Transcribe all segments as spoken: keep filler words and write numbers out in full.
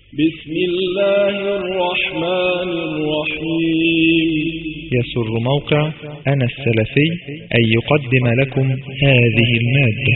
بسم الله الرحمن الرحيم. يسر موقع أنا السلفي أن يقدم لكم هذه المادة.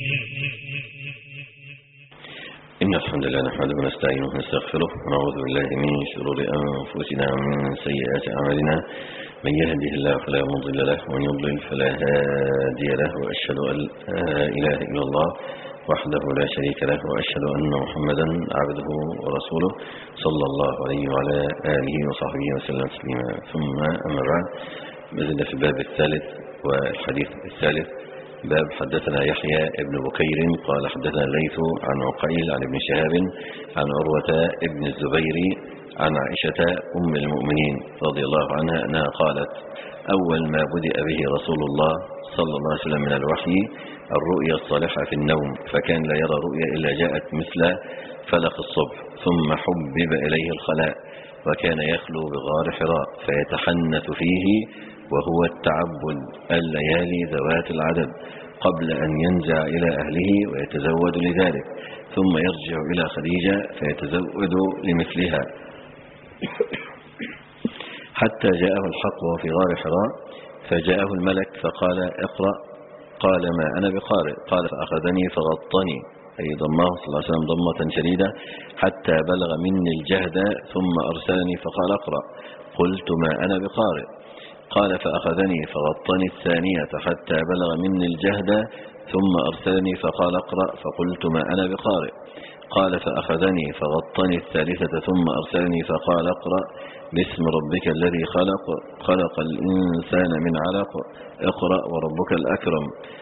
إن الحمد لله نحمده ونستعينه ونستغفره ونعوذ بالله من شرور أنفسنا ومن سيئات أعمالنا. من يهده الله فلا مضل له ومن يضلل فلا هادي له، وأشهد أن لا إله إلا الله وحده لا شريك له، وأشهد أن محمدا عبده ورسوله صلى الله عليه وعلى آله وصحبه وسلم تسليما. ثم أما بعد، بزلنا في الباب الثالث والحديث الثالث، باب حدثنا يحيى ابن بكير قال حدثنا الليث عن عقيل عن ابن شهاب عن عروة ابن الزبير عن عائشة أم المؤمنين رضي الله عنها أنها قالت: أول ما بدأ به رسول الله صلى الله عليه وسلم من الوحي الرؤيا الصالحة في النوم، فكان لا يرى رؤيا إلا جاءت مثل فلق الصبح، ثم حبب إليه الخلاء، وكان يخلو بغار حراء فيتحنث فيه وهو التعبد الليالي ذوات العدد قبل أن ينزع إلى أهله ويتزود لذلك، ثم يرجع إلى خديجة فيتزود لمثلها حتى جاءه الحق وهو في غار حراء، فجاءه الملك فقال: اقرأ. قال: ما أنا بقارئ. قال: فأخذني فغطني، أي ضماه صلى الله عليه وسلم ضمة شديدة حتى بلغ مني الجهد، ثم أرسلني فقال: اقرأ. قلت: ما أنا بقارئ. قال: فأخذني فغطني الثانية حتى بلغ مني الجهد، ثم أرسلني فقال: اقرأ. فقلت: ما أنا بقارئ. قال: فأخذني فغطني الثالثة ثم أرسلني فقال: اقرأ باسم ربك الذي خلق خلق الإنسان من علق اقرأ وربك الأكرم.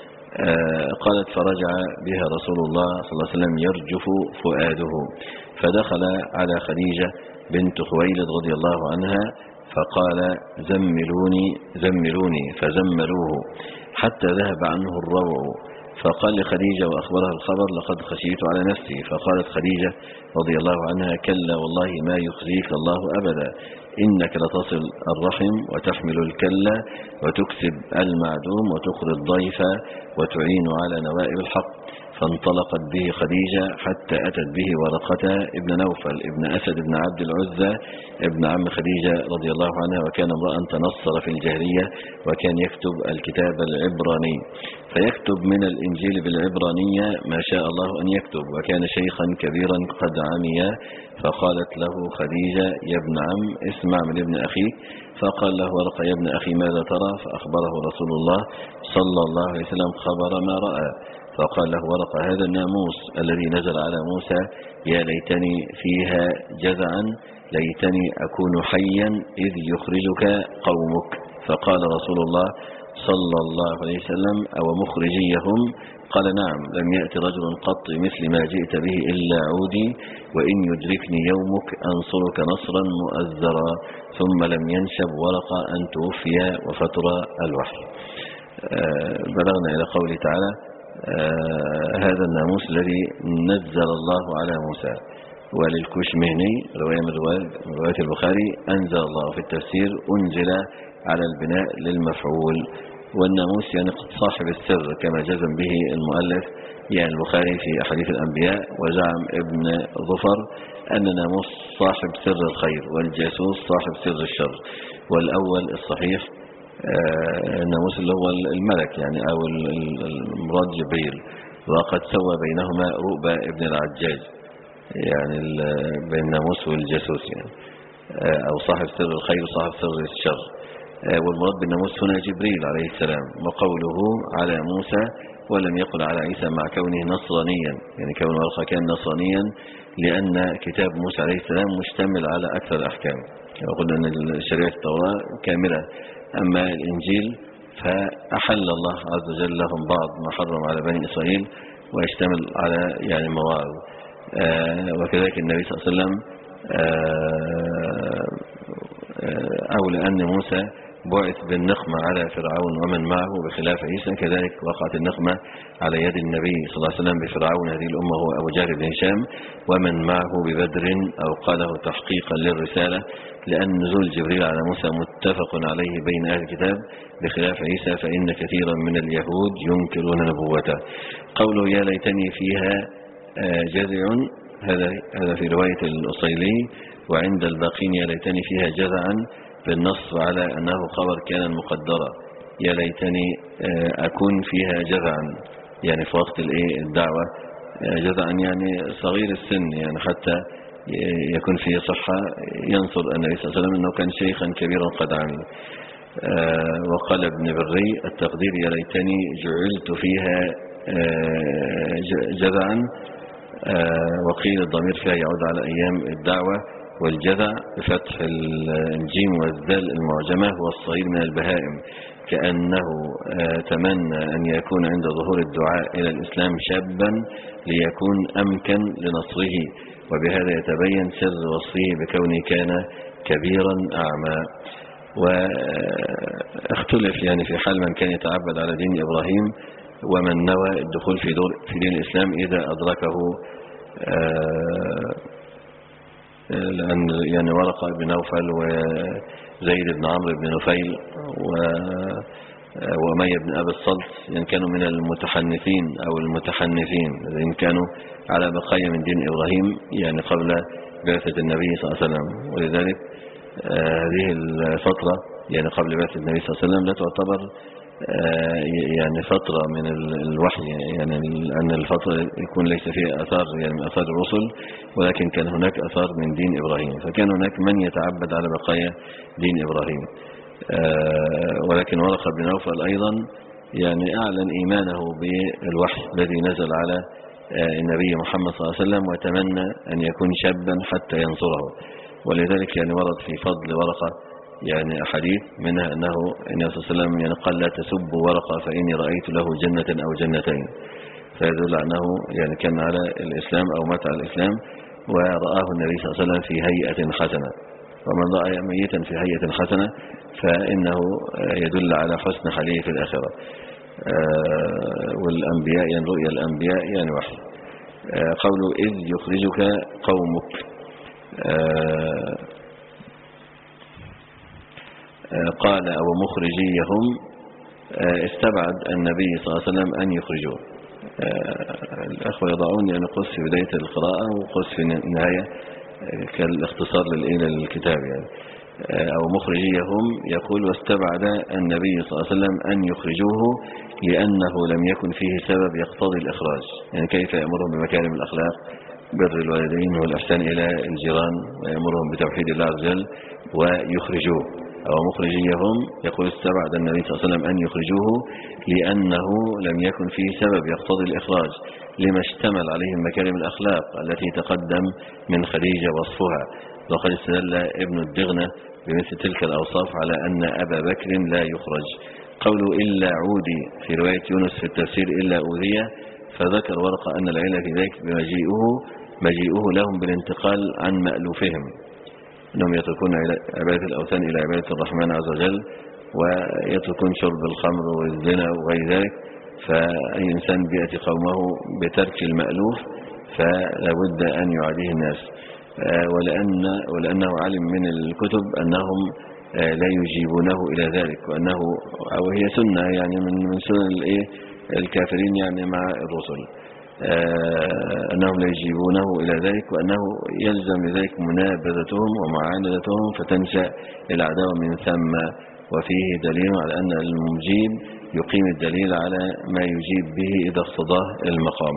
آه قالت: فرجع بها رسول الله صلى الله عليه وسلم يرجف فؤاده، فدخل على خديجة بنت خويلد رضي الله عنها فقال: زملوني زملوني فزملوه حتى ذهب عنه الروع، فقال لخديجة وأخبرها الخبر: لقد خشيت على نفسي. فقالت خديجة رضي الله عنها: كلا والله ما يخزيك الله أبدا، إنك لتصل الرحم وتحمل الكلة وتكسب المعدوم وتقري الضيف وتعين على نوائب الحق. فانطلقت به خديجة حتى أتت به ورقة ابن نوفل ابن أسد ابن عبد العزة ابن عم خديجة رضي الله عنها، وكان امرأ تنصر في الجاهلية، وكان يكتب الكتاب العبراني، فيكتب من الإنجيل بالعبرانية ما شاء الله أن يكتب، وكان شيخا كبيرا قد عمي. فقالت له خديجة: يا ابن عم اسمع من ابن أخيك. فقال له ورقة: يا ابن أخي ماذا ترى؟ فأخبره رسول الله صلى الله عليه وسلم خبر ما رأى. فقال له ورقة: هذا الناموس الذي نزل على موسى، يا ليتني فيها جزعا، ليتني أكون حيا إذ يخرجك قومك. فقال رسول الله صلى الله عليه وسلم: أو مخرجيهم؟ قال: نعم، لم يأتي رجل قط مثل ما جئت به إلا عودي، وإن يدركني يومك أنصرك نصرا مؤزرا. ثم لم ينشب ورقة أن توفي وفتر الوحي. آه بلغنا إلى قوله تعالى: آه هذا الناموس الذي نزل الله على موسى. وللكشمهني رواية من رواية البخاري: أنزل الله في التفسير أنزل على البناء للمفعول. والناموس يعني صاحب السر كما جزم به المؤلف يعني البخاري في أحاديث الأنبياء. وزعم ابن ظفر أن ناموس صاحب سر الخير، والجاسوس صاحب سر الشر. والأول الصحيح آه الناموس اللي هو الملك يعني أو المراد جبريل، وقد سوى بينهما رؤبة ابن العجاج يعني بين الناموس والجاسوس يعني آه أو صاحب سر الخير وصاحب سر الشر. آه والمراد بالناموس هنا جبريل عليه السلام. وقوله على موسى ولم يقل على عيسى مع كونه نصرانيا، يعني كون ورقة كان نصرانيا لأن كتاب موسى عليه السلام مشتمل على أكثر الأحكام. وقلنا أن شريعة التوراة كاملة، أما الإنجيل فأحل الله عز وجل لهم بعض ما حرم على بني إسرائيل، ويشتمل على يعني مواعظ. آه وكذلك النبي صلى الله عليه وسلم آه أو لأن موسى بعث بالنقمة على فرعون ومن معه بخلاف عيسى، كذلك وقعت النقمة على يد النبي صلى الله عليه وسلم بفرعون هذه الأمة هو أبو جهل بن هشام ومن معه ببدر، أو قاله تحقيقا للرسالة، لأن نزول جبريل على موسى متفق عليه بين أهل الكتاب بخلاف عيسى، فإن كثيرا من اليهود ينكرون نبوته. قوله يا ليتني فيها جزع هذا هذا في رواية الأصيلي. وعند الباقين يا ليتني فيها جزعا بالنص على أنه خبر كان مقدرا، يا ليتني أكون فيها جزعا يعني في وقت الدعوة، جزعا يعني صغير السن يعني حتى يكون فيه صحة ينصر النبي صلى الله عليه وسلم أنه كان شيخا كبيرا قد عمل. وقال ابن بري التقدير يا ليتني جعلت فيها جزعا، وقيل الضمير فيها يعود على أيام الدعوة. والجزع بفتح الجيم والذال المعجمة هو الصغير من البهائم، كأنه تمنى أن يكون عند ظهور الدعاء إلى الإسلام شابا ليكون أمكن لنصره، وبهذا يتبين سر وصفه بكونه كان كبيرا أعمى. واختلف يعني في حال من كان يتعبد على دين إبراهيم ومن نوى الدخول في, دور في دين الإسلام إذا أدركه لأن يعني ورقة بن نوفل وزيد بن عمرو بن نفيل وأمية بن أبي الصلت يعني كانوا من المتحنثين أو المتحنثين الذين كانوا على بقايا من دين إبراهيم يعني قبل بعثة النبي صلى الله عليه وسلم. ولذلك هذه الفترة يعني قبل بعثة النبي صلى الله عليه وسلم لا تعتبر يعني فترة من الوحي، يعني أن الفترة يكون ليس فيها أثار يعني من أثار الرسل، ولكن كان هناك أثار من دين إبراهيم، فكان هناك من يتعبد على بقايا دين إبراهيم. ولكن ورقة بن نوفل أيضا يعني أعلن إيمانه بالوحي الذي نزل على النبي محمد صلى الله عليه وسلم وتمنى أن يكون شابا حتى ينصره. ولذلك يعني ورد في فضل ورقة يعني أحاديث منها أنه النبي صلى الله عليه وسلم يعني قال لا تسبوا ورقة فإني رأيت له جنة أو جنتين، فيدل أنه يعني كان على الإسلام أو مات على الإسلام ورآه النبي صلى الله عليه وسلم في هيئة حسنة. ومن رأى ميتا في هيئة حسنة فإنه يدل على حسن حاله في الآخرة. والأنبياء يعني رؤيا الأنبياء يعني وحي. قوله إذ يخرجك قومك، قال أو مخرجيهم استبعد النبي صلى الله عليه وسلم أن يخرجوه. الأخوة يضعون يعني قص في بداية القراءة وقص في النهاية كالاختصار للكتاب يعني. أو مخرجيهم يقول واستبعد النبي صلى الله عليه وسلم أن يخرجوه لأنه لم يكن فيه سبب يقتضي الإخراج، يعني كيف يأمرهم بمكارم الأخلاق بر الوالدين والإحسان إلى الجيران ويأمرهم بتوحيد الله عز وجل ويخرجوه. أو مخرجيهم يقول استبعد النبي صلى الله عليه وسلم أن يخرجوه لأنه لم يكن فيه سبب يقتضي الإخراج لما اشتمل عليه مكارم الأخلاق التي تقدم من خديجة وصفها. وقد استدل ابن الدغنة بمثل تلك الأوصاف على أن أبا بكر لا يخرج. قوله إلا عودي في رواية يونس في التفسير إلا أوذية، فذكر ورقة أن العلة في ذلك بمجيئه مجيئه لهم بالانتقال عن مألوفهم، أنهم يتركون عبادة الأوثان إلى عبادة الرحمن عز وجل ويتركون شرب الخمر والزنا وغير ذلك. فأي إنسان بيأتي قومه بترك المألوف فلا بد أن يعاديه الناس، ولأن ولأنه علم من الكتب أنهم لا يجيبونه إلى ذلك، وأنه أو هي سنة يعني من من سنن الإيه الكافرين يعني مع الرسل، أنهم لا يجيبونه إلى ذلك، وأنه يلزم لذلك منابذتهم ومعاندتهم فتنشأ العداوة من ثم. وفيه دليل على أن المجيب يقيم الدليل على ما يجيب به إذا اقتضاه المقام.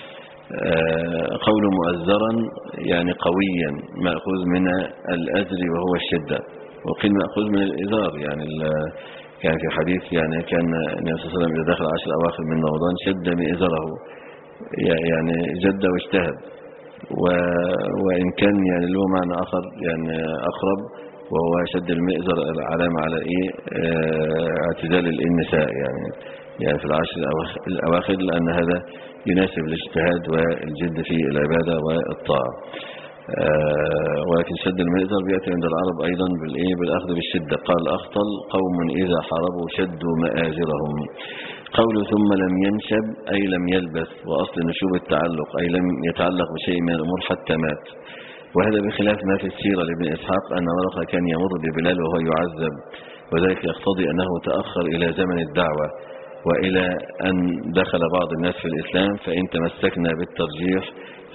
قول مؤزرا يعني قويا مأخوذ من الأزر وهو الشدة، وقيل مأخوذ من الإزار يعني كان في حديث يعني كان النبي صلى الله عليه وسلم إذا دخل عشر أواخر من رمضان شد بإزره يعني جد واجتهد. وإن كان يعني له معنى آخر يعني أقرب وهو شد المئزر العلامة على إيه اعتدال النساء يعني يعني في العشر الأواخر، لأن هذا يناسب الاجتهاد والجد في العبادة والطاعة. ولكن شد المئزر بيأتي عند العرب أيضا بالإيه بالأخذ بالشدة. قال أخطل قوم إذا حاربوا شدوا مآزرهم. قوله ثم لم ينشب أي لم يلبث، وأصل نشوب التعلق أي لم يتعلق بشيء من الأمور حتى مات. وهذا بخلاف ما في السيرة لابن إسحاق أن ورقة كان يمر ببلال وهو يعذب، وذلك يقتضي أنه تأخر إلى زمن الدعوة وإلى أن دخل بعض الناس في الإسلام، فإن تمسكنا بالترجيح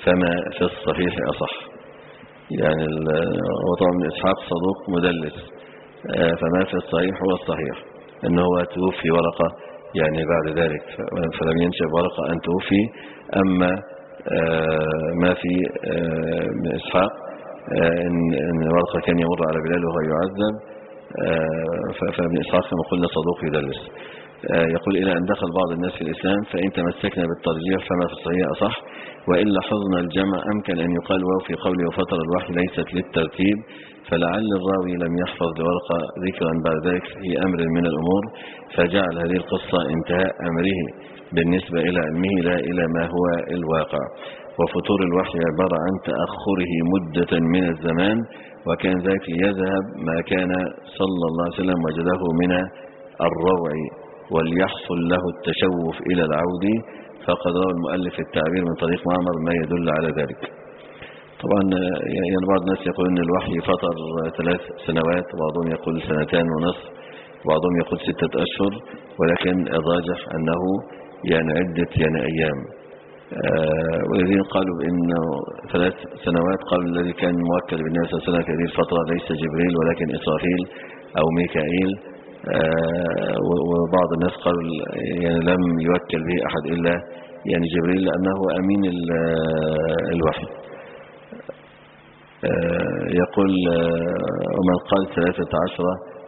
فما في الصحيح أصح. يعني وطبعا من إسحاق صدوق مدلس، فما في الصحيح هو الصحيح، أنه هو توفي ورقة يعني بعد ذلك، فلم ينشأ ورقة أن توفي. أما ما في من إسحاق أن ورقة كان يمر على بلال وهو يعذب، فابن إسحاق كما قلنا صدوق يدلس. يقول إلى أن دخل بعض الناس في الإسلام فإن تمسكنا بالترجيح فما في الصحيح أصح، وإلا حظنا الجمع. أمكن أن يقال واو في قوله وفتر الوحي ليست للترتيب، فلعل الراوي لم يحفظ لورقة ذكرا بعد ذلك في أمر من الأمور، فجعل هذه القصة انتهاء أمره بالنسبة إلى علمه لا إلى ما هو الواقع. وفتور الوحي عبارة عن تأخره مدة من الزمان، وكان ذلك يذهب ما كان صلى الله عليه وسلم وجده من الروع وليحصل له التشوف إلى العود، فقد روى المؤلف التعبير من طريق معمر ما يدل على ذلك. طبعا يعني بعض الناس يقول أن الوحي فتر ثلاث سنوات، وبعضهم يقول سنتان ونصف، وبعضهم يقول ستة أشهر، ولكن الراجح أنه يعني عدة يعني أيام. آه والذين قالوا بأنه ثلاث سنوات قالوا الذي كان موكل بالنبي صلى الله عليه وسلم في هذه الفترة ليس جبريل ولكن إسرافيل أو ميكائيل. آه وبعض الناس قالوا يعني لم يوكل به أحد إلا يعني جبريل لأنه أمين الوحي. آه يقول آه ومن قال ثلاثة عشر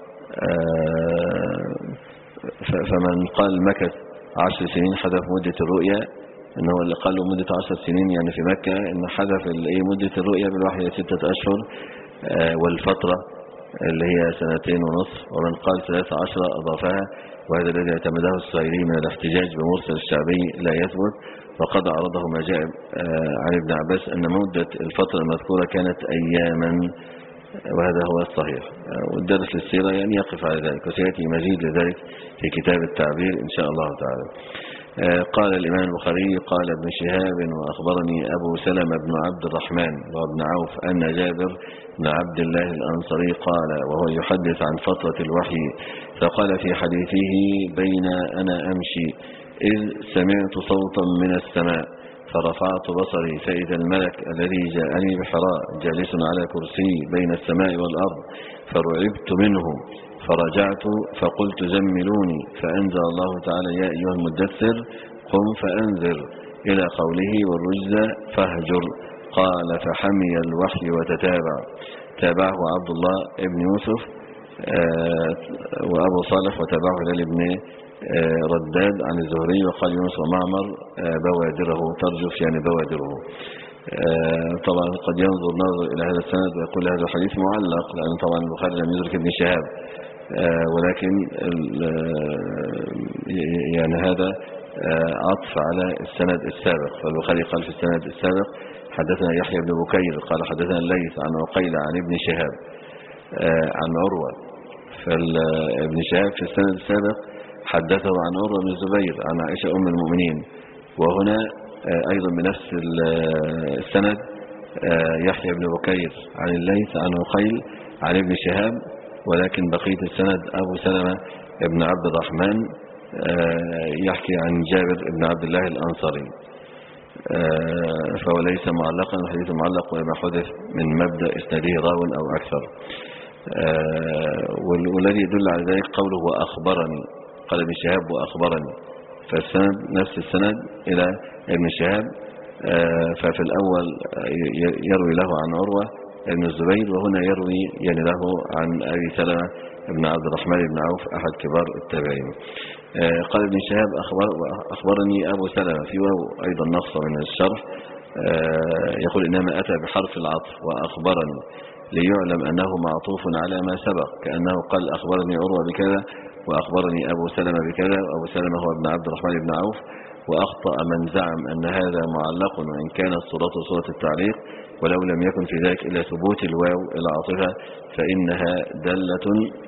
آه فمن قال مكث عشر سنين حذف مدة الرؤيا، إنه اللي قال له مدة عشر سنين يعني في مكة، إن حذف مدة الرؤيا بالوحي ستة أشهر آه والفترة اللي هي سنتين ونصف. ومن قال ثلاثة عشر أضافها، وهذا الذي اعتمده السائلي من الاحتجاج بمرسل الشعبي لا يثبت، وقد عرضه ما جاء آه عن ابن عباس أن مدة الفترة المذكورة كانت أياما، وهذا هو الصحيح. آه والدرس للسيرة يعني يقف على ذلك، وسيأتي مزيد لذلك في كتاب التعبير إن شاء الله تعالى. آه قال الإمام البخاري قال ابن شهاب وأخبرني أبو سلمة بن عبد الرحمن وابن عوف أن جابر بن عبد الله الأنصاري قال وهو يحدث عن فترة الوحي، فقال في حديثه بين أنا أمشي إذ سمعت صوتا من السماء فرفعت بصري فإذا الملك الذي جاءني بحراء جالس على كرسي بين السماء والأرض، فرعبت منه فرجعت فقلت زملوني، فأنزل الله تعالى يا أيها المدثر قم فأنذر إلى قوله والرجز فاهجر. قال فحمي الوحي وتتابع، تابعه عبد الله ابن يوسف آه وأبو صالح، وتابعه هلال ابن آه رداد عن الزهري، وقال يونس ومعمر آه بوادره، ترجف يعني بوادره. آه طبعا قد ينظر ناظر إلى هذا السند ويقول هذا الحديث معلق، لأن طبعا البخاري لم يدرك ابن شهاب، آه ولكن يعني هذا آه عطف على السند السابق. فالبخاري قال في السند السابق حدثنا يحيى بن بكير قال حدثنا الليث عن عقيل عن ابن شهاب آه عن عروة، فابن شهاب في السند السابق حدثه عن عروة بن الزبير عن عائشة أم المؤمنين، وهنا آه أيضا بنفس السند آه يحيى بن بكير عن الليث عن عقيل عن ابن شهاب، ولكن بقية السند أبو سلمة ابن عبد الرحمن آه يحكي عن جابر بن عبد الله الأنصاري، آه فهو ليس معلقا، الحديث معلق ولما حدث من مبدأ إسناده راو أو أكثر. آه والذي يدل على ذلك قوله وأخبرني، قال ابن شهاب وأخبرني، فالسند نفس السند إلى ابن شهاب، آه ففي الأول يروي له عن عروة ابن الزبير، وهنا يروي يعني له عن أبي سلمة ابن عبد الرحمن بن عوف أحد كبار التابعين. آه قال ابن شهاب أخبر أخبرني أبو سلمة، في واو أيضا نقص من الشرح، آه يقول إنما أتى بحرف العطف وأخبرني ليعلم أنه معطوف على ما سبق، كأنه قال أخبرني عروة بكذا وأخبرني أبو سلمة بكذا، وأبو سلمة هو ابن عبد الرحمن بن عوف. وأخطأ من زعم أن هذا معلق وإن كانت صورته صورة التعليق، ولو لم يكن في ذلك إلا ثبوت الواو العاطفة فإنها دالة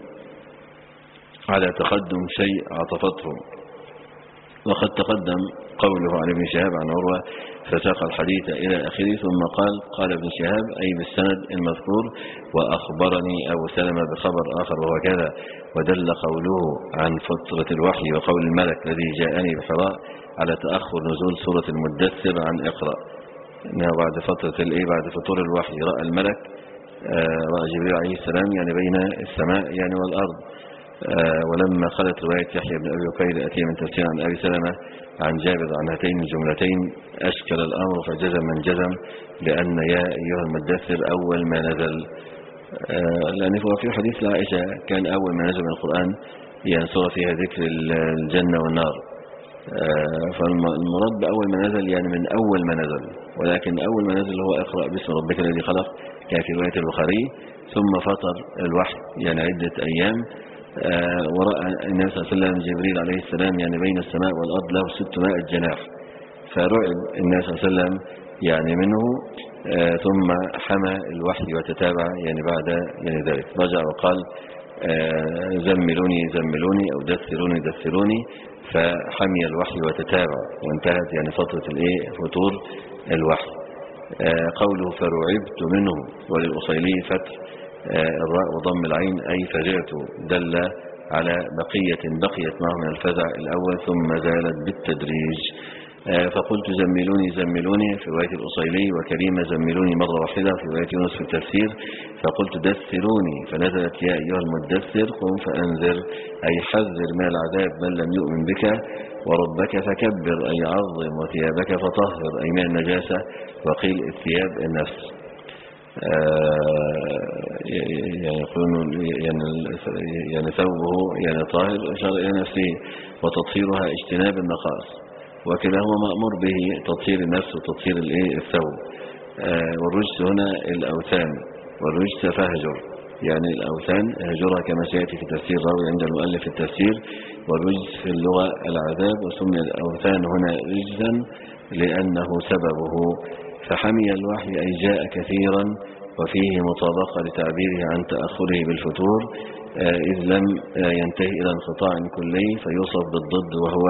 على تقدم شيء عطفته. وقد تقدم قوله عن ابن شهاب عن عروة فساق الحديث إلى آخره، ثم قال قال ابن شهاب أي بالسند المذكور وأخبرني أبو سلمة بخبر آخر وهو كذا. ودل قوله عن فترة الوحي وقول الملك الذي جاءني بحراء على تأخر نزول سورة المدثر عن اقرأ، إنه بعد فترة الإيه بعد فطور الوحي رأى الملك، رأى جبريل عليه السلام يعني بين السماء يعني والأرض. ولما خلت رواية يحيى بن أبي بكير الأتية من تفسير عن أبي سلمة عن جابر عن هاتين الجملتين أشكل الأمر فجزم من جزم لأن يا أيها المدثر أول ما نزل، لأن هو في حديث لعائشة كان أول ما نزل من القرآن يعني سورة فيها ذكر الجنة والنار، فالمراد بأول ما نزل يعني من أول ما نزل، ولكن أول ما نزل هو اقرأ باسم ربك الذي خلق كان في رواية البخاري، ثم فطر الوحي يعني عدة أيام. ورأى النبي صلى الله عليه وسلم جبريل عليه السلام يعني بين السماء والأرض له ستمائة جناح، فرعب النبي صلى الله عليه وسلم يعني منه، ثم حمى الوحي وتتابع يعني بعد يعني ذلك رجع وقال زملوني زملوني أو دثروني دثروني، فحمي الوحي وتتابع وانتهت يعني فترة الايه فتور الوحي. قوله فرعبت منه وللأصيلي فتح الراء وضم العين أي فزعت، دل على بقية بقيت معه من الفزع الأول ثم زالت بالتدريج. فقلت زملوني زملوني في رواية الأصيلي، وكريمة زملوني مرة واحدة في رواية يونس في التفسير. فقلت دثروني فنزلت يا أيها المدثر قم فأنذر أي حذر من العذاب من لم يؤمن بك، وربك فكبر أي عظم، وثيابك فطهر أي من النجاسة، وقيل الثياب النفس. يعني يقولون يعني يعني ثوبه يعني طاهر أشار إلى نفسه، وتطهيرها اجتناب النقائص، وكلاهما مأمور به تطهير النفس وتطهير الايه الثوب. والرجس هنا الأوثان، والرجس فهجر يعني الأوثان هجرها كما سيأتي في تفسير راوي عند المؤلف في التفسير. والرجس في اللغة العذاب، وسمي الأوثان هنا رجزا لأنه سببه. فحمي الوحي أي جاء كثيرا، وفيه مطابقة لتعبيره عن تأخره بالفتور إذ لم ينتهي إلى انقطاع كلي، فيوصف بالضد وهو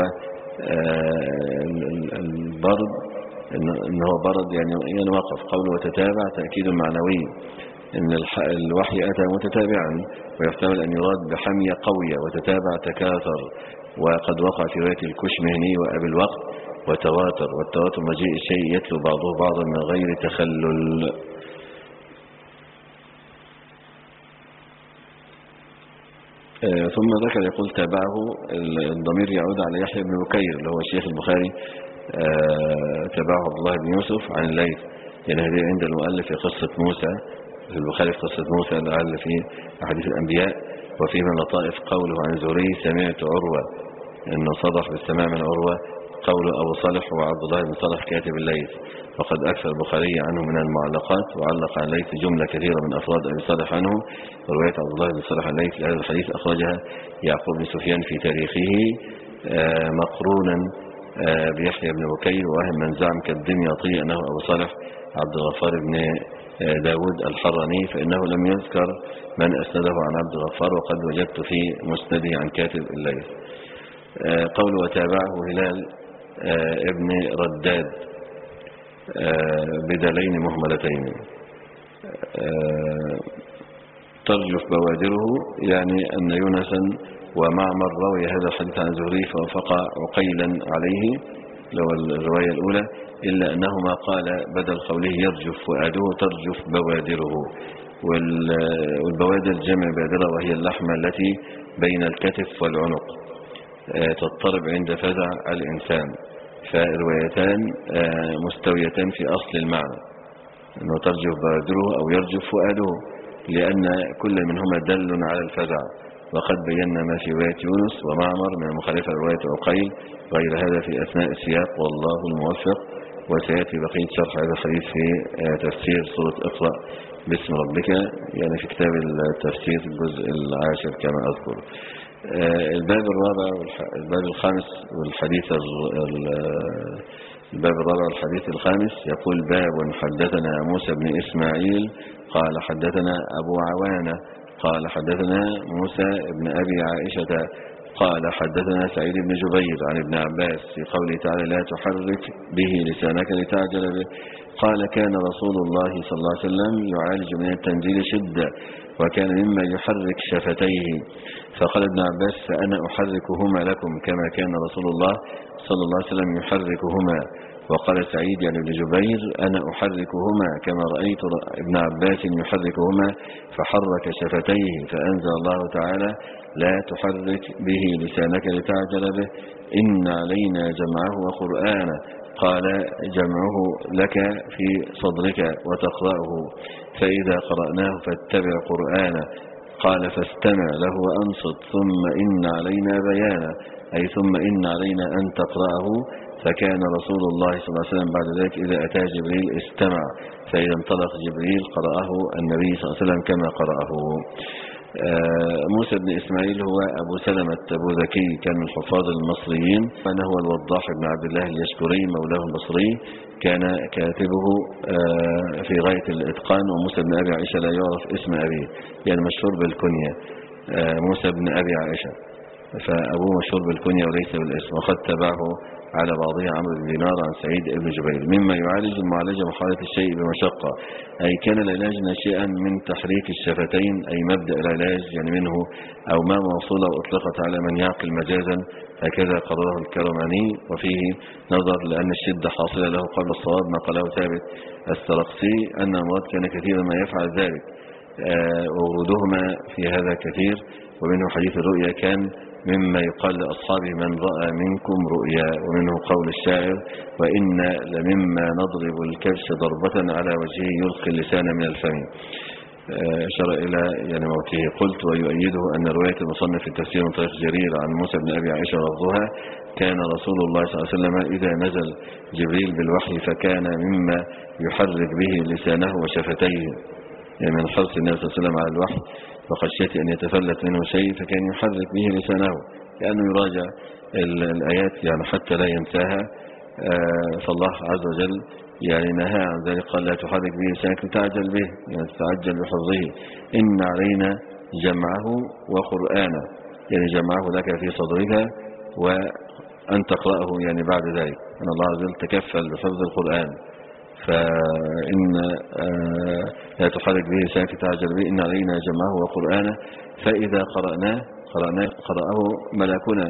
البرد، إنه برد يعني يعني وقف. قوله وتتابع تأكيد معنوي إن الوحي أتى متتابعا، ويحتمل أن يراد بحمية قوية وتتابع تكاثر، وقد وقع في رواية الكشمهني وأبي الوقت وتواتر، والتواتر مجيء الشيء يتلو بعضه بعضا من غير تخلل. ثم ذكر يقول تابعه، الضمير يعود على يحيى بن بكير اللي هو الشيخ البخاري، تابعه عبد الله بن يوسف عن الليث. يعني هذه عند المؤلف في قصة موسى في البخاري في قصة موسى لعل في أحاديث الأنبياء. وفيه من لطائف قوله عن زهري سمعت عروة إنه صدح بالسماع من عروة، قول أبو صالح وعبد الله بن صالح كاتب الليث. وقد أكثر البخاري عنه من المعلقات، وعلق عن الليث جملة كثيرة من أفراد أبي صالح عنه. ورواية عبد الله بن صالح عن الليث لهذا الحديث أخرجها يعقوب بن سفيان في تاريخه مقرونا بيحيى بن بكير. وهم من زعم كالدمياطي أنه أبو صالح عبد الغفار بن داود الحراني، فإنه لم يذكر من أسنده عن عبد الغفار، وقد وجدت في مسنده عن كاتب الليث. قول وتابعه هلال ابن رداد بدلين مهملتين، ترجف بوادره يعني أن يونسا ومعمر روي هذا الحديث عن زهري فوافق عقيلا عليه لو الرواية الأولى، إلا أنهما قال بدل قوله يرجف فؤاده ترجف بوادره. والبوادر جمع بادرة، وهي اللحمة التي بين الكتف والعنق تضطرب عند فزع الإنسان. فالروايتان مستويتان في أصل المعنى، أنه ترجف بوادره أو يرجف فؤاده، لأن كل منهما دل على الفزع. وقد بينا ما في رواية يونس ومعمر من المخالفة لرواية عقيل غير هذا في أثناء السياق، والله الموفق. وسيأتي بقية شرح هذا الحديث في تفسير سورة اقرأ باسم ربك، يعني في كتاب التفسير الجزء العاشر كما أذكر. الباب الرابع الباب الخامس والحديث الباب الرابع والحديث الخامس يقول باب حدثنا موسى بن إسماعيل قال حدثنا أبو عوانة قال حدثنا موسى بن أبي عائشة قال حدثنا سعيد بن جبير عن ابن عباس في قوله تعالى لا تحرك به لسانك لتعجل به. قال كان رسول الله صلى الله عليه وسلم يعالج من التنزيل شدة، وكان مما يحرك شفتيه. فقال ابن عباس فأنا أحركهما لكم كما كان رسول الله صلى الله عليه وسلم يحركهما. وقال سعيد يعني ابن جبير أنا أحركهما كما رأيت ابن عباس يحركهما فحرك شفتيه، فأنزل الله تعالى لا تحرك به لسانك لتعجل به إن علينا جمعه وقرآنه. قال جمعه لك في صدرك وتقرأه، فإذا قرأناه فاتبع قرآنه. قال فاستمع له وأنصت ثم إن علينا بيانه، أي ثم إن علينا أن تقرأه. فكان رسول الله صلى الله عليه وسلم بعد ذلك إذا أتى جبريل استمع، فإذا انطلق جبريل قرأه النبي صلى الله عليه وسلم كما قرأه. موسى بن إسماعيل هو أبو سلمة أبو ذكي، كان من الحفاظ المصريين، أنا هو الوضاح بن عبد الله اليشكري مولاه البصري، كان كاتبه في غاية الإتقان. وموسى بن أبي عائشة لا يعرف اسم أبيه، يعني مشهور بالكنية موسى بن أبي عائشة، فأبوه مشهور بالكنية وليس بالاسم. وقد تبعه على بعضها عمرو بن دينار عن سعيد بن جبير. مما يعالج المعالجة محاولة الشيء بمشقة، أي كان العلاج ناشئا من تحريك الشفتين، أي مبدأ العلاج يعني منه، أو ما موصولة وأطلقت على من يعقل مجازا، هكذا قرره الكرماني. وفيه نظر لأن الشدة حاصلة له قبل الصواب، ما قاله ثابت السرقسي أن المراد كان كثيرا ما يفعل ذلك، وورودهما في هذا كثير. ومنه حديث الرؤيا كان مما يقال لأصحابه من رأى منكم رؤيا. ومنه قول الشاعر وإن لمما نضرب الكبش ضربة على وجهه يلقي اللسان من الفم، أشار إلى يعني موته. قلت ويؤيده أن رواية المصنف في التفسير من طريق جرير عن موسى بن أبي عائشة لفظها كان رسول الله صلى الله عليه وسلم إذا نزل جبريل بالوحي فكان مما يحرك به لسانه وشفتيه، يعني من حرص النبي صلى الله عليه وسلم على الوحي وخشيت أن يتفلت منه شيء فكان يحرك به لسانه، لأنه يراجع الآيات يعني حتى لا ينساها. فالله عز وجل يعني نهى عن ذلك، قال لا تحرك به لسانك لتعجل به، يعني تتعجل بحفظه. إن علينا جمعه وقرآنه، يعني جمعه لك في صدرك وأن تقرأه يعني بعد ذلك، أن الله عز وجل تكفل بحفظ القرآن. فإن لا تحرك به لسانك تعجل به إن علينا جمعه وقرآنه فإذا قرأناه قرأناه قرأه ملكنا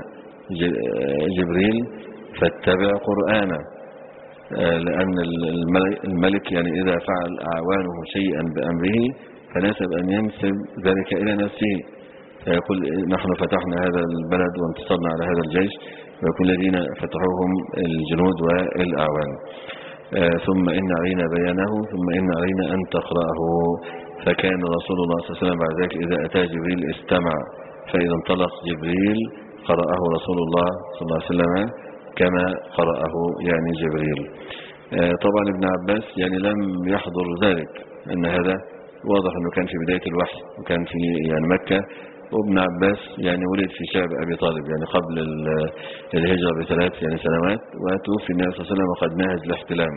جبريل فاتبع قرآنه، لأن الملك يعني إذا فعل أعوانه شيئا بأمره فناسب أن ينسب ذلك إلى نفسه، فيقول نحن فتحنا هذا البلد وانتصرنا على هذا الجيش، ويكون الذين فتحوهم الجنود والأعوان. ثم إن علينا بيانه ثم إن علينا أن تقرأه. فكان رسول الله صلى الله عليه وسلم بعد ذلك إذا أتى جبريل استمع، فإذا انطلق جبريل قرأه رسول الله صلى الله عليه وسلم كما قرأه يعني جبريل. طبعا ابن عباس يعني لم يحضر ذلك، أن هذا واضح أنه كان في بداية الوحي وكان في يعني مكة، وابن عباس يعني ولد في شعب أبي طالب يعني قبل الهجرة بثلاث يعني سنوات، وتوفي النبي صلى الله عليه وسلم وقد نهج الاحتلام،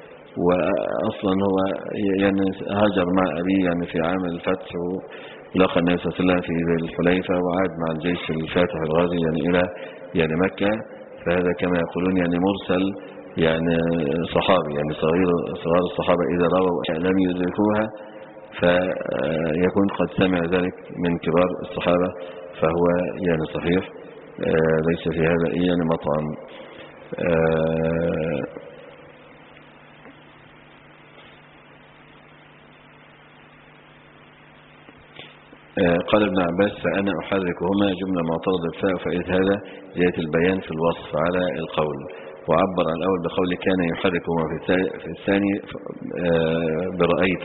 وأصلا هو يعني هاجر مع أبي يعني في عام الفتح، ولقى النبي صلى الله عليه وسلم في الحليفة وعاد مع الجيش الفاتح الغازي يعني إلى يعني مكة. فهذا كما يقولون يعني مرسل يعني صحابي، يعني صغير صغار الصحابة إذا رأوا أشياء لم يدركوها فيكون قد سمع ذلك من كبار الصحابة، فهو يعني صحيح ليس في هذا يعني مطعم. قال ابن عباس فأنا أحركهما جملة معترضة الفاء، فإذ هذا زيادة البيان في الوصف على القول، وعبر عن الأول بقول كان يحركهما في الثاني برأيت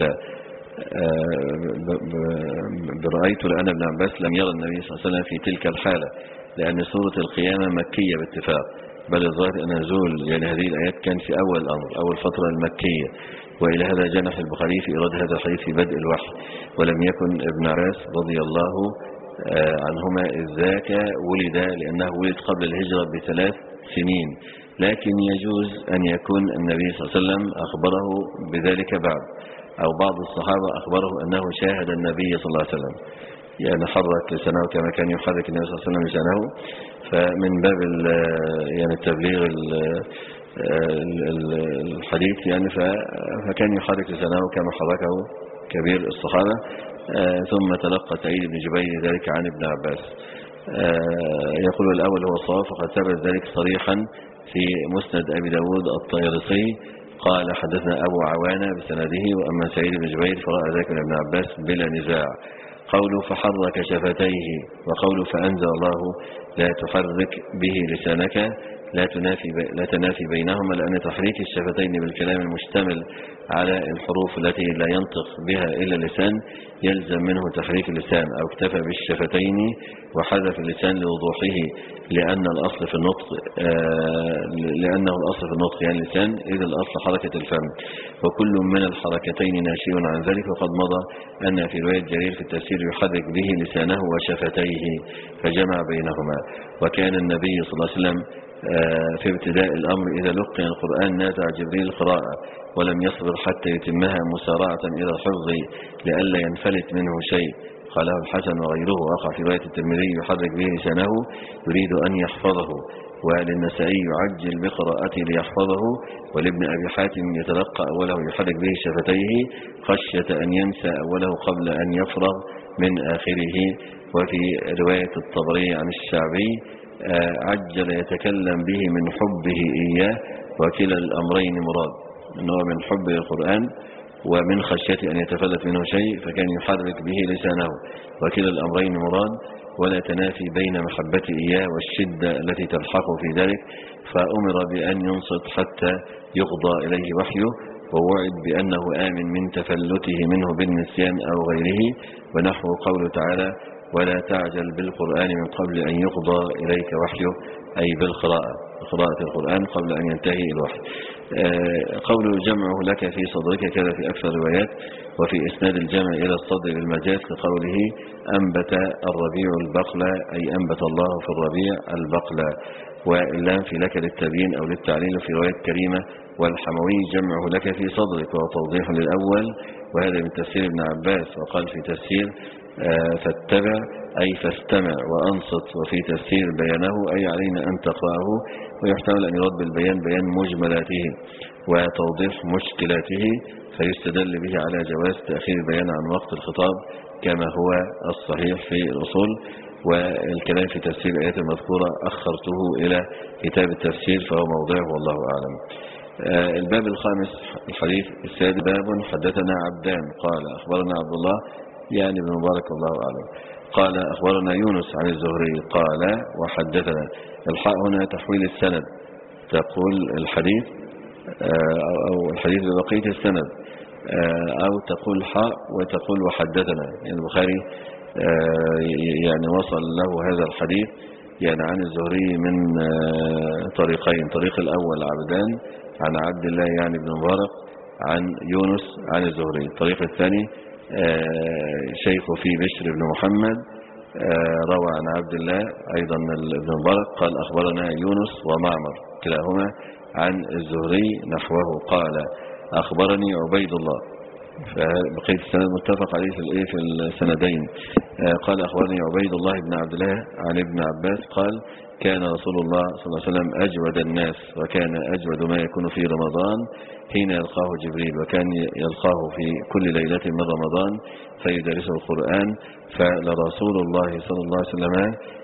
برأيت لأن ابن عباس لم يرى النبي صلى الله عليه وسلم في تلك الحالة، لأن سورة القيامة مكية باتفاق، بل الظاهر أن نزول يعني هذه الآيات كان في أول الأمر أول فترة المكية، وإلى هذا جنح البخاري في إيراد هذا الحديث في بدء الوحي. ولم يكن ابن عباس رضي الله عنهما إذ ذاك ولد، لأنه ولد قبل الهجرة بثلاث سنين، لكن يجوز أن يكون النبي صلى الله عليه وسلم أخبره بذلك بعد، أو بعض الصحابة أخبره أنه شاهد النبي صلى الله عليه وسلم، يعني حرك لسانه كما كان يحرك النبي صلى الله عليه وسلم لسانه، فمن باب يعني التبليغ الحديث يعني فكان يحرك لسانه كما حركه كبير الصحابة. ثم تلقى سعيد بن جبير ذلك عن ابن عباس. يقول الأول هو صواب فقد ثبت ذلك صريحا في مسند أبي داود الطيرسي قال حدثنا أبو عوانة بسنده وأما سعيد بن جبير فرأى ذلك من ابن عباس بلا نزاع. قوله فحرك شفتيه وقوله فأنزل الله لا تحرك به لسانك لا تنافي لا تنافي بينهما، لأن تحريك الشفتين بالكلام المشتمل على الحروف التي لا ينطق بها إلا اللسان يلزم منه تحريك اللسان، أو اكتفى بالشفتين وحذف اللسان لوضوحه، لأن الأصل في النطق لأنه الأصل في النطق يعني اللسان، إذ الأصل حركة الفم، وكل من الحركتين ناشئ عن ذلك. وقد مضى أن في رواية جرير في التفسير يحرك به لسانه وشفتيه فجمع بينهما. وكان النبي صلى الله عليه وسلم في ابتداء الأمر إذا لقي القرآن نازع جبريل القراءة ولم يصبر حتى يتمها مسارعة إلى الحفظ لئلا ينفلت منه شيء. قاله الحسن وغيره. وقع في رواية الترمذي يحرك به لسانه يريد أن يحفظه، وللنسائي يعجل بقراءته ليحفظه، ولابن أبي حاتم يتلقى أوله يحرك به شفتيه خشية أن ينسى أوله قبل أن يفرغ من آخره. وفي رواية الطبري عن الشعبي عجل يتكلم به من حبه إياه، وكلا الأمرين مراد، أنه من حب القرآن ومن خشية أن يتفلت منه شيء فكان يحرك به لسانه، وكلا الأمرين مراد، ولا تنافي بين محبته إياه والشدة التي تلحق في ذلك، فأمر بأن ينصت حتى يقضى إليه وحيه، ووعد بأنه آمن من تفلته منه بالنسيان أو غيره، ونحو قوله تعالى ولا تعجل بالقرآن من قبل أن يقضى إليك وحيه، أي بالقراءة قراءة القرآن قبل أن ينتهي الوحي. قوله جمعه لك في صدرك كذا في أكثر الروايات، وفي إسناد الجمع إلى الصدر بالمجاز كقوله أنبت الربيع البقلة، أي أنبت الله في الربيع البقلة. واللام في لك للتبيين أو للتعليل في رواية كريمة. والحموي جمعه لك في صدرك وهو توضيح للأول، وهذا من تفسير ابن عباس. وقال في تفسير فاتبع أي فاستمع وأنصت، وفي تفسير بيانه أي علينا أن تقرأه، ويحتمل أن يرد بالبيان بيان مجملاته وتوضيح مشكلاته، فيستدل به على جواز تأخير البيان عن وقت الخطاب كما هو الصحيح في الأصول. والكلام في تفسير الآيات المذكورة أخرته إلى كتاب التفسير فهو موضعه والله أعلم. الباب الخامس الحديث السادس باب حدثنا عبدان قال أخبرنا عبد الله يعني بن مبارك والله أعلم قال أخبرنا يونس عن الزهري قال وحدثنا. الحاء هنا تحويل السند، تقول الحديث أو الحديث ببقية السند، أو تقول حاء وتقول وحدثنا. يعني البخاري يعني وصل له هذا الحديث يعني عن الزهري من طريقين، طريق الأول عبدان عن عبد الله يعني بن مبارك عن يونس عن الزهري، الطريق الثاني شيخه في بشر بن محمد روى عن عبد الله أيضا ابن مبارك قال أخبرنا يونس ومعمر كلاهما عن الزهري نحوه قال أخبرني عبيد الله، فبقية السند متفق عليه في الايه في السندين. قال أخبرني عبيد الله بن عبد الله عن ابن عباس قال كان رسول الله صلى الله عليه وسلم أجود الناس، وكان أجود ما يكون في رمضان حين يلقاه جبريل، وكان يلقاه في كل ليلة من رمضان فيدرسه القرآن، فلرسول الله صلى الله عليه وسلم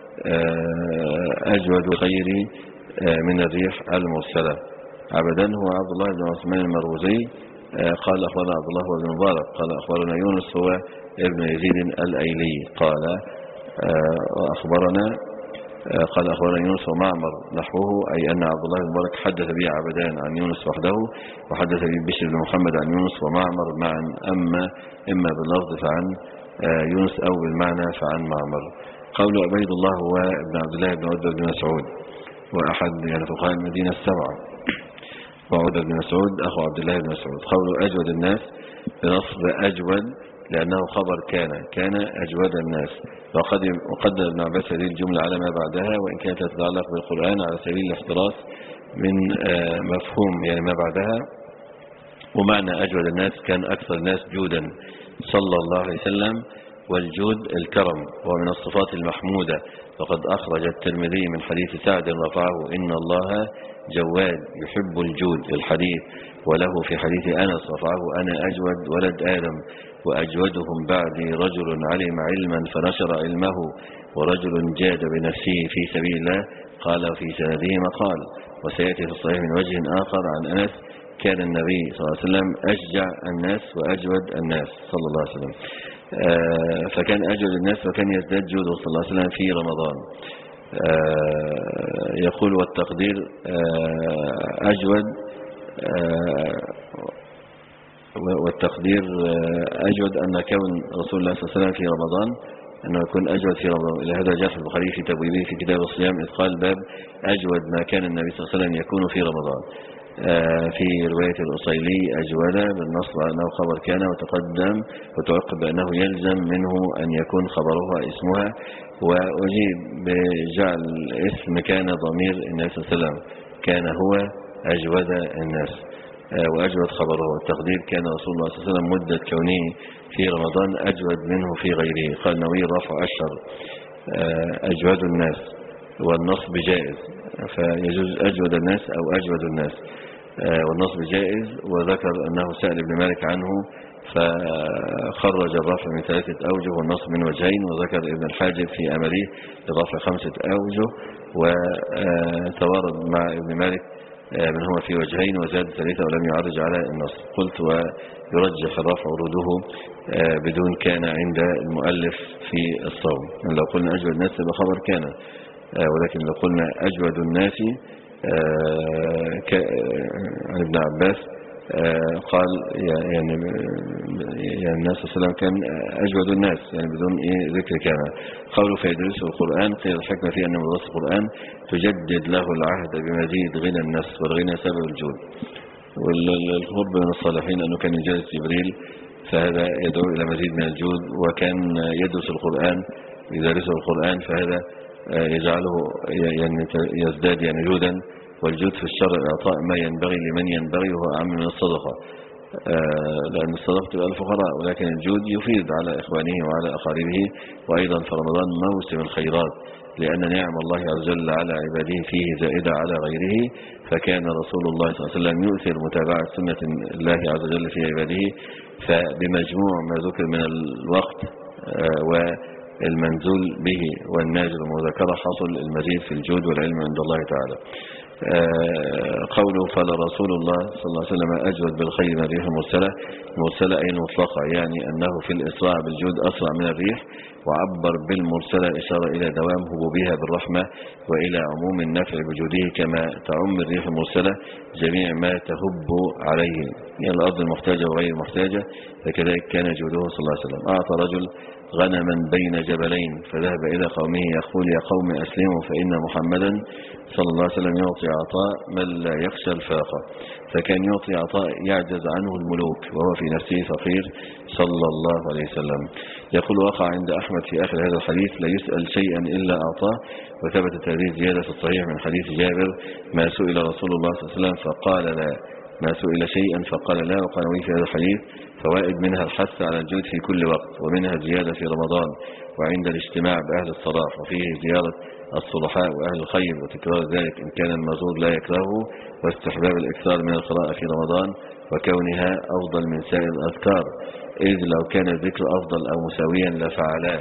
أجود خير من الريح المرسلة. عبدان هو عبد الله بن عثمان المروزي قال أخبرنا عبد الله بن مبارك قال أخبرنا يونس هو ابن يزيد الأيلي قال أخبرنا قال أخبرنا يونس ومعمر نحوه، أي أن عبد الله بن مبارك حدث به عبدان عن يونس وحده، وحدث به بشر بن محمد عن يونس ومعمر معا، أما إما باللفظ فعن يونس أو بالمعنى فعن معمر. قول عبيد الله هو ابن عبد الله بن عتبة بن مسعود، وأحد يعني فقهاء المدينة السبعة، وعود بن مسعود أخو عبد الله بن مسعود. قوله أجود الناس بنصب أجود لأنه خبر كان كان أجود الناس، وقدر ابن عباس هذه الجملة على ما بعدها، وإن كانت تتعلق بالقرآن على سبيل الاحتراس من مفهوم يعني ما بعدها. ومعنى أجود الناس كان أكثر الناس جودا صلى الله عليه وسلم، والجود الكرم ومن الصفات المحمودة فقد أخرج الترمذي من حديث سعد رفعه إن الله جواد يحب الجود الحديث، وله في حديث أنس رفعه أنا أجود ولد آدم وأجودهم بعدي رجل علم علما فنشر علمه ورجل جاد بنفسه في سبيل الله. قال في سنده مقال. وسيأتي في الصحيح من وجه آخر عن أنس كان النبي صلى الله عليه وسلم أشجع الناس وأجود الناس صلى الله عليه وسلم. آه فكان أجود الناس وكان يزداد جوده صلى الله عليه وسلم في رمضان. آه يقول والتقدير آه أجود آه والتقدير أجود أن كون رسول الله صلى الله عليه وسلم في رمضان أنه يكون أجود في رمضان. لهذا جاء في البخاري في تبويبه في كتاب الصيام إذ قال باب أجود ما كان النبي صلى الله عليه وسلم يكون في رمضان. في رواية الأصيلي أجود بالنصب على أنه خبر كان وتقدم وتعقب بأنه يلزم منه أن يكون خبرها اسمها، وأجيب بجعل اسم كان ضمير النبي صلى الله عليه وسلم كان هو أجود الناس وأجود خبره. والتقدير كان رسول الله صلى الله عليه وسلم مدة كونه في رمضان أجود منه في غيره. قال نووي رفع أشهر أجود الناس والنصب جائز، فيجوز أجود الناس أو أجود الناس والنصب جائز. وذكر أنه سأل ابن مالك عنه فخرج الرفع من ثلاثة أوجه والنصب من وجهين، وذكر ابن الحاجب في أمله لرفع خمسة أوجه وتوارد مع ابن مالك من هو في وجهين وزاد ثلاثة ولم يعرج على النص. قلت ويرجح الرفع وروده بدون كان عند المؤلف في الصوم. لو قلنا أجود الناس يبقى خبر كان، ولكن لو قلنا أجود الناس عن ابن عباس قال يعني يعني الناس صلى الله عليه وسلم كان أجود الناس يعني بدون إيه ذكر كان. قوله فيدرسه القرآن قيل الحكمة في أن مدرسة القرآن تجدد له العهد بمزيد غنى النفس والغنى سبب الجود. والقرب من الصالحين أنه كان يجالس جبريل فهذا يدعو إلى مزيد من الجود، وكان يدرس القرآن يدرسه القرآن فهذا يجعله يعني يزداد يعني جودا. والجود في الشرع إعطاء ما ينبغي لمن ينبغي وهو أعم من الصدقة، لأن الصدقة تبقى الفقراء، ولكن الجود يفيد على إخوانه وعلى أقاربه. وأيضا في رمضان موسم الخيرات لأن نعم الله عز وجل على عباده فيه زائدة على غيره، فكان رسول الله صلى الله عليه وسلم يؤثر متابعة سنة الله عز وجل في عباده. فبمجموع ما ذكر من الوقت والمنزول به والنازل المذكرة حصل المزيد في الجود والعلم عند الله تعالى. قوله فلا رسول الله صلى الله عليه وسلم أجود بالخير من الريح المرسلة. المرسلة أي المطلقة، يعني أنه في الإسراع بالجود أسرع من الريح، وعبر بالمرسلة إشارة إلى دوام هبوبها بالرحمة وإلى عموم النفع بجوده كما تعم الريح المرسلة جميع ما تهب عليه يعني الأرض المحتاجة وغير المحتاجة، فكذلك كان جوده صلى الله عليه وسلم. أعطى رجل غنما بين جبلين فذهب إلى قومه يقول يا قوم أسلموا فإن محمدا صلى الله عليه وسلم يعطي عطاء من لا يخشى الفاقة، فكان يعطي عطاء يعجز عنه الملوك وهو في نفسه فقير صلى الله عليه وسلم. يقول وقع عند أحمد في آخر هذا الحديث لا يسأل شيئا إلا أعطاه، وثبتت هذه الزيادة في الصحيح من حديث جابر ما سئل رسول الله صلى الله عليه وسلم فقال لا، ما سئل شيئا فقال لا. وقال في هذا الحديث فوائد منها الحث على الجود في كل وقت، ومنها زيادة في رمضان وعند الاجتماع بأهل الصلاح، وفيه زيارة الصلحاء وأهل الخير وتكرار ذلك إن كان المزور لا يكرهه، واستحباب الإكثار من القراءة في رمضان وكونها أفضل من سائر الأذكار، إذ لو كان الذكر أفضل أو مساويا لفعلا.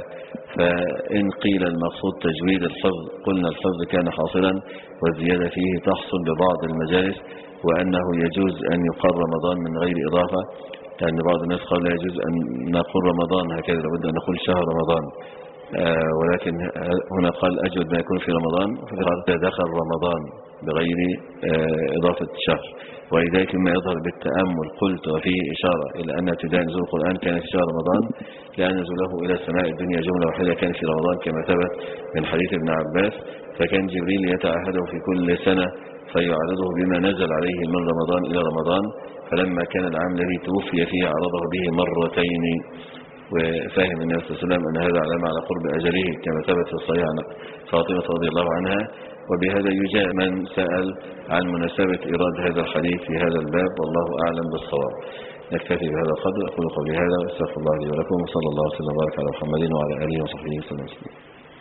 فإن قيل المقصود تجويد الحفظ قلنا الحفظ كان حاصلا والزيادة فيه تحصل ببعض المجالس، وأنه يجوز أن يقر رمضان من غير إضافة، لأن بعض الناس قال لا يجوز أن نقول رمضان هكذا لابد أن نقول شهر رمضان، آه ولكن هنا قال أجود ما يكون في رمضان، وفي الغالب دخل رمضان بغير آه إضافة شهر. ولذلك ما يظهر بالتأمل قلت وفيه إشارة إلى أن ابتداء نزول القرآن كان في شهر رمضان، لأن نزوله إلى السماء الدنيا جملة واحدة كان في رمضان كما ثبت من حديث ابن عباس، فكان جبريل يتعهده في كل سنة فيعرضه بما نزل عليه من رمضان إلى رمضان، فلما كان العام الذي توفي فيه عرضه به مرتين. وفاهم النبي صلى الله عليه وسلم أن هذا علامة على قرب أجله كما ثبت في الصحيح عن فاطمة رضي الله عنها. وبهذا يجاء من سأل عن مناسبة إيراد هذا الحديث في هذا الباب، والله أعلم بالصواب. نكتفي بهذا القدر. أقول قولي هذا واستغفر الله لي ولكم، وصلى الله وسلم وبارك على محمد وعلى آله وصحبه وسلم.